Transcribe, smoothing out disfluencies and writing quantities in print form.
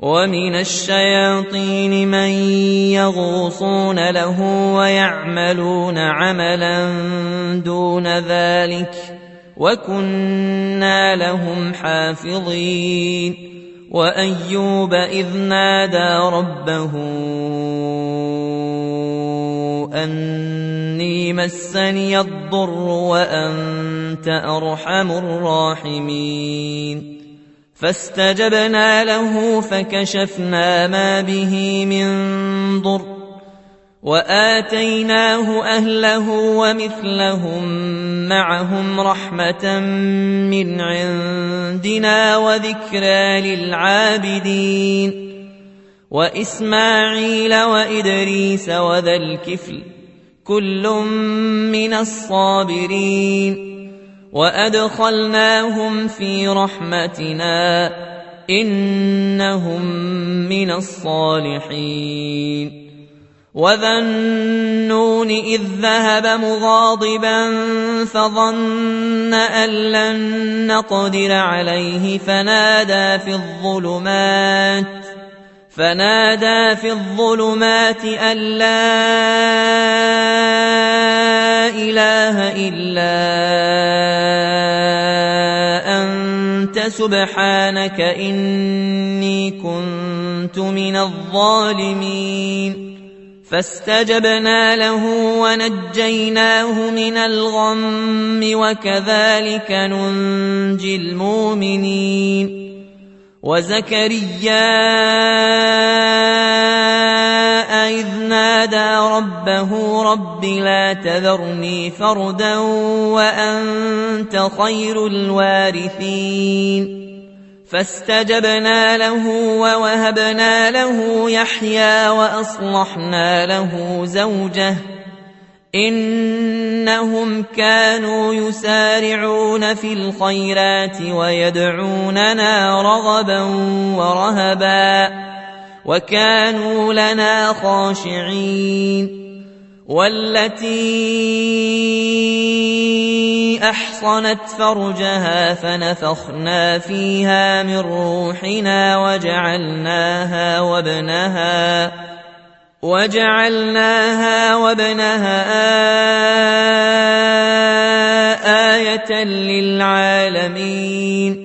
ومن الشياطين من يغوصون له ويعملون عملا دون ذلك وكنا لهم حافظين وأيوب إذ نادى ربه أني مسني الضر وأنت أرحم الراحمين فاستجبنا له فكشفنا ما به من ضر وآتيناه أهله ومثلهم معهم رحمة من عندنا وذكرى للعابدين وإسماعيل وإدريس وذا الكفل كل من الصابرين وأدخلناهم في رحمتنا إنهم من الصالحين وذا النون إذ ذهب مغاضبا فظن أن لن نقدر عليه فنادى في الظلمات أن لا إله إلا أنت سبحانك إني كنت من الظالمين فاستجبنا له ونجيناه من الغم وكذلك ننجي المؤمنين وزكريا إذ نادى ربه رب لا تذرني فردا وأنت خير الوارثين فاستجبنا له ووهبنا له يحيى وأصلحنا له زوجه إنهم كانوا يسارعون في الخيرات ويدعوننا رغبا ورهبا وكانوا لنا خاشعين والتي أحصنت فرجها فنفخنا فيها من روحنا وجعلناها وابنها آية للعالمين